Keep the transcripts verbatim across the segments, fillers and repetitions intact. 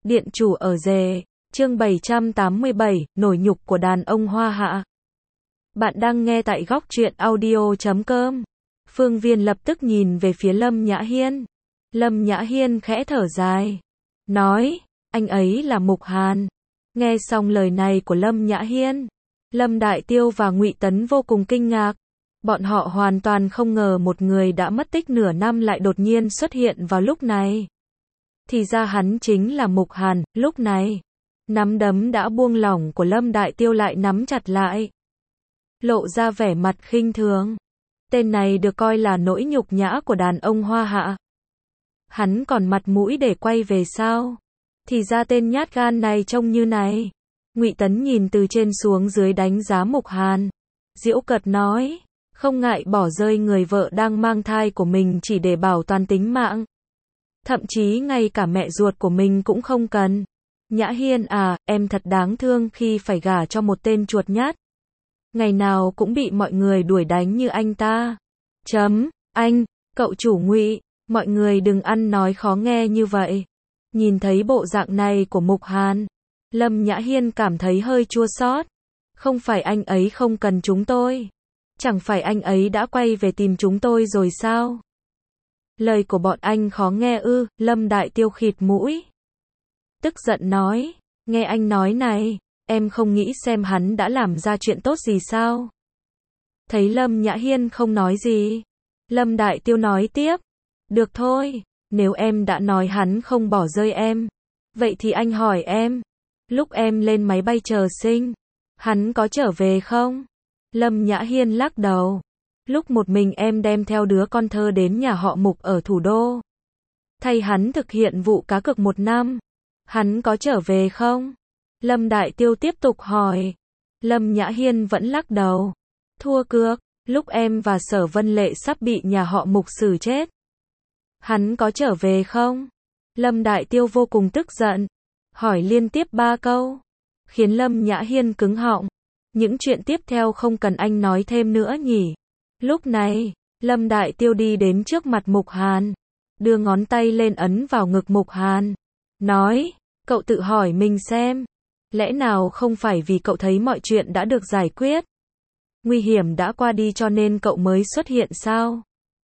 Điện chủ ở rể, chương bảy trăm tám mươi bảy, nổi nhục của đàn ông Hoa Hạ. Bạn đang nghe tại góc truyện audio chấm com. Phương Viên lập tức nhìn về phía Lâm Nhã Hiên. Lâm Nhã Hiên khẽ thở dài, nói, anh ấy là Mục Hàn. Nghe xong lời này của Lâm Nhã Hiên, Lâm Đại Tiêu và Ngụy Tấn vô cùng kinh ngạc. Bọn họ hoàn toàn không ngờ một người đã mất tích nửa năm lại đột nhiên xuất hiện vào lúc này. Thì ra hắn chính là Mục Hàn. Lúc này, nắm đấm đã buông lỏng của Lâm Đại Tiêu lại nắm chặt lại, lộ ra vẻ mặt khinh thường. Tên này được coi là nỗi nhục nhã của đàn ông Hoa Hạ. Hắn còn mặt mũi để quay về sao? Thì ra tên nhát gan này trông như này. Ngụy Tấn nhìn từ trên xuống dưới đánh giá Mục Hàn, giễu cợt nói, không ngại bỏ rơi người vợ đang mang thai của mình chỉ để bảo toàn tính mạng. Thậm chí ngay cả mẹ ruột của mình cũng không cần. Nhã Hiên à, em thật đáng thương khi phải gả cho một tên chuột nhát. Ngày nào cũng bị mọi người đuổi đánh như anh ta. Chấm, anh, cậu chủ Ngụy, mọi người đừng ăn nói khó nghe như vậy. Nhìn thấy bộ dạng này của Mục Hàn, Lâm Nhã Hiên cảm thấy hơi chua xót. Không phải anh ấy không cần chúng tôi. Chẳng phải anh ấy đã quay về tìm chúng tôi rồi sao? Lời của bọn anh khó nghe ư? Lâm Đại Tiêu khịt mũi, tức giận nói, nghe anh nói này, em không nghĩ xem hắn đã làm ra chuyện tốt gì sao? Thấy Lâm Nhã Hiên không nói gì, Lâm Đại Tiêu nói tiếp, được thôi, nếu em đã nói hắn không bỏ rơi em, vậy thì anh hỏi em, lúc em lên máy bay chờ sinh, hắn có trở về không? Lâm Nhã Hiên lắc đầu, lúc một mình em đem theo đứa con thơ đến nhà họ Mục ở thủ đô, thay hắn thực hiện vụ cá cược một năm, hắn có trở về không? Lâm Đại Tiêu tiếp tục hỏi. Lâm Nhã Hiên vẫn lắc đầu, thua cược, lúc em và Sở Vân Lệ sắp bị nhà họ Mục xử chết, hắn có trở về không? Lâm Đại Tiêu vô cùng tức giận, hỏi liên tiếp ba câu, khiến Lâm Nhã Hiên cứng họng. Những chuyện tiếp theo không cần anh nói thêm nữa nhỉ? Lúc này, Lâm Đại Tiêu đi đến trước mặt Mục Hàn, đưa ngón tay lên ấn vào ngực Mục Hàn, nói, cậu tự hỏi mình xem, lẽ nào không phải vì cậu thấy mọi chuyện đã được giải quyết, nguy hiểm đã qua đi cho nên cậu mới xuất hiện sao?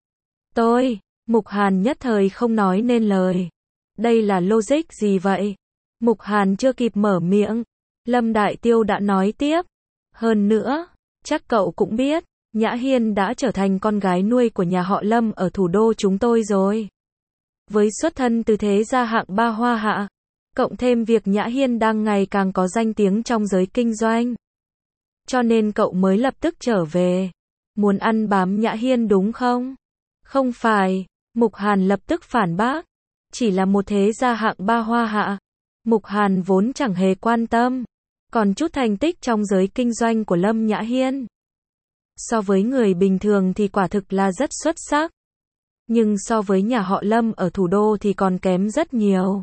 Tôi, Mục Hàn nhất thời không nói nên lời. Đây là logic gì vậy? Mục Hàn chưa kịp mở miệng, Lâm Đại Tiêu đã nói tiếp. Hơn nữa, chắc cậu cũng biết, Nhã Hiên đã trở thành con gái nuôi của nhà họ Lâm ở thủ đô chúng tôi rồi. Với xuất thân từ thế gia hạng ba Hoa Hạ, cộng thêm việc Nhã Hiên đang ngày càng có danh tiếng trong giới kinh doanh, cho nên cậu mới lập tức trở về. Muốn ăn bám Nhã Hiên đúng không? Không phải, Mục Hàn lập tức phản bác. Chỉ là một thế gia hạng ba Hoa Hạ. Mục Hàn vốn chẳng hề quan tâm. Còn chút thành tích trong giới kinh doanh của Lâm Nhã Hiên, so với người bình thường thì quả thực là rất xuất sắc. Nhưng so với nhà họ Lâm ở thủ đô thì còn kém rất nhiều.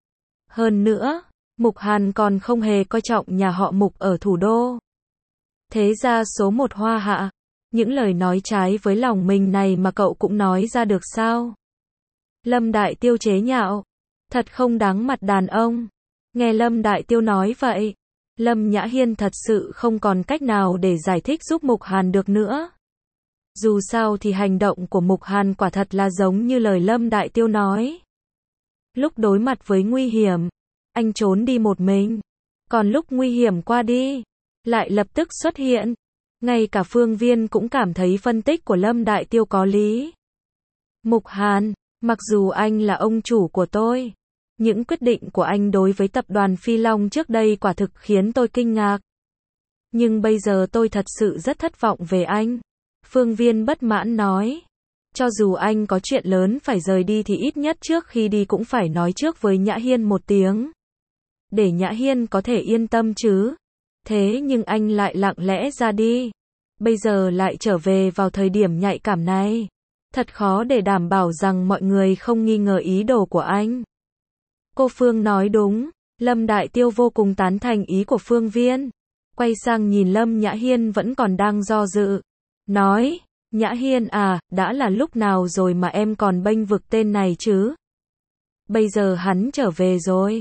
Hơn nữa, Mục Hàn còn không hề coi trọng nhà họ Mục ở thủ đô. Thế ra số một Hoa Hạ, những lời nói trái với lòng mình này mà cậu cũng nói ra được sao? Lâm Đại Tiêu chế nhạo, thật không đáng mặt đàn ông. Nghe Lâm Đại Tiêu nói vậy, Lâm Nhã Hiên thật sự không còn cách nào để giải thích giúp Mục Hàn được nữa. Dù sao thì hành động của Mục Hàn quả thật là giống như lời Lâm Đại Tiêu nói. Lúc đối mặt với nguy hiểm, anh trốn đi một mình. Còn lúc nguy hiểm qua đi, lại lập tức xuất hiện. Ngay cả Phương Viên cũng cảm thấy phân tích của Lâm Đại Tiêu có lý. Mục Hàn, mặc dù anh là ông chủ của tôi, những quyết định của anh đối với tập đoàn Phi Long trước đây quả thực khiến tôi kinh ngạc. Nhưng bây giờ tôi thật sự rất thất vọng về anh. Phương Viên bất mãn nói. Cho dù anh có chuyện lớn phải rời đi thì ít nhất trước khi đi cũng phải nói trước với Nhã Hiên một tiếng. Để Nhã Hiên có thể yên tâm chứ. Thế nhưng anh lại lặng lẽ ra đi. Bây giờ lại trở về vào thời điểm nhạy cảm này. Thật khó để đảm bảo rằng mọi người không nghi ngờ ý đồ của anh. Cô Phương nói đúng, Lâm Đại Tiêu vô cùng tán thành ý của Phương Viên. Quay sang nhìn Lâm Nhã Hiên vẫn còn đang do dự. Nói, Nhã Hiên à, đã là lúc nào rồi mà em còn bênh vực tên này chứ? Bây giờ hắn trở về rồi.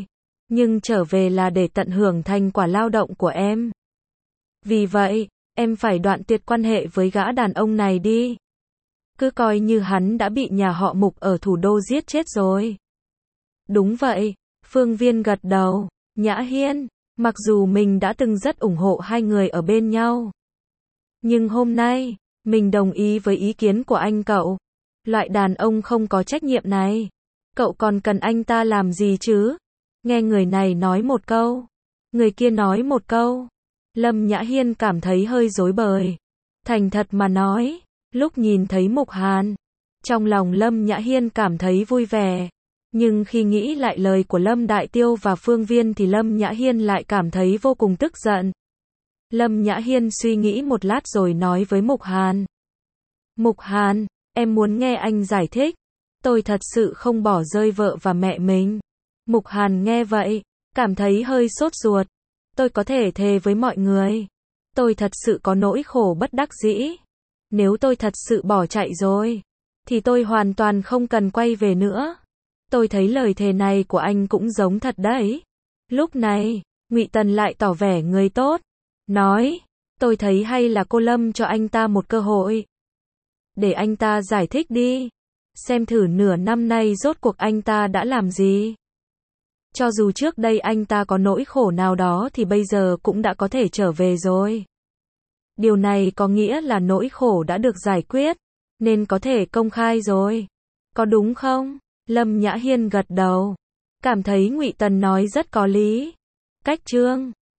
nhưng trở về là để tận hưởng thành quả lao động của em. Vì vậy, em phải đoạn tuyệt quan hệ với gã đàn ông này đi. Cứ coi như hắn đã bị nhà họ Mục ở thủ đô giết chết rồi. Đúng vậy, Phương Viên gật đầu. Nhã Hiên, mặc dù mình đã từng rất ủng hộ hai người ở bên nhau, nhưng hôm nay, mình đồng ý với ý kiến của anh cậu. Loại đàn ông không có trách nhiệm này, cậu còn cần anh ta làm gì chứ? Nghe người này nói một câu, người kia nói một câu. Lâm Nhã Hiên cảm thấy hơi rối bời. Thành thật mà nói, lúc nhìn thấy Mục Hàn, trong lòng Lâm Nhã Hiên cảm thấy vui vẻ. Nhưng khi nghĩ lại lời của Lâm Đại Tiêu và Phương Viên thì Lâm Nhã Hiên lại cảm thấy vô cùng tức giận. Lâm Nhã Hiên suy nghĩ một lát rồi nói với Mục Hàn. Mục Hàn, em muốn nghe anh giải thích. Tôi thật sự không bỏ rơi vợ và mẹ mình. Mục Hàn nghe vậy, cảm thấy hơi sốt ruột. Tôi có thể thề với mọi người. Tôi thật sự có nỗi khổ bất đắc dĩ. Nếu tôi thật sự bỏ chạy rồi, thì tôi hoàn toàn không cần quay về nữa. Tôi thấy lời thề này của anh cũng giống thật đấy. Lúc này, Ngụy Tần lại tỏ vẻ người tốt. Nói, tôi thấy hay là cô Lâm cho anh ta một cơ hội. Để anh ta giải thích đi. Xem thử nửa năm nay rốt cuộc anh ta đã làm gì. Cho dù trước đây anh ta có nỗi khổ nào đó thì bây giờ cũng đã có thể trở về rồi. Điều này có nghĩa là nỗi khổ đã được giải quyết, nên có thể công khai rồi. Có đúng không? Lâm Nhã Hiên gật đầu, cảm thấy Ngụy Tần nói rất có lý. Cách chương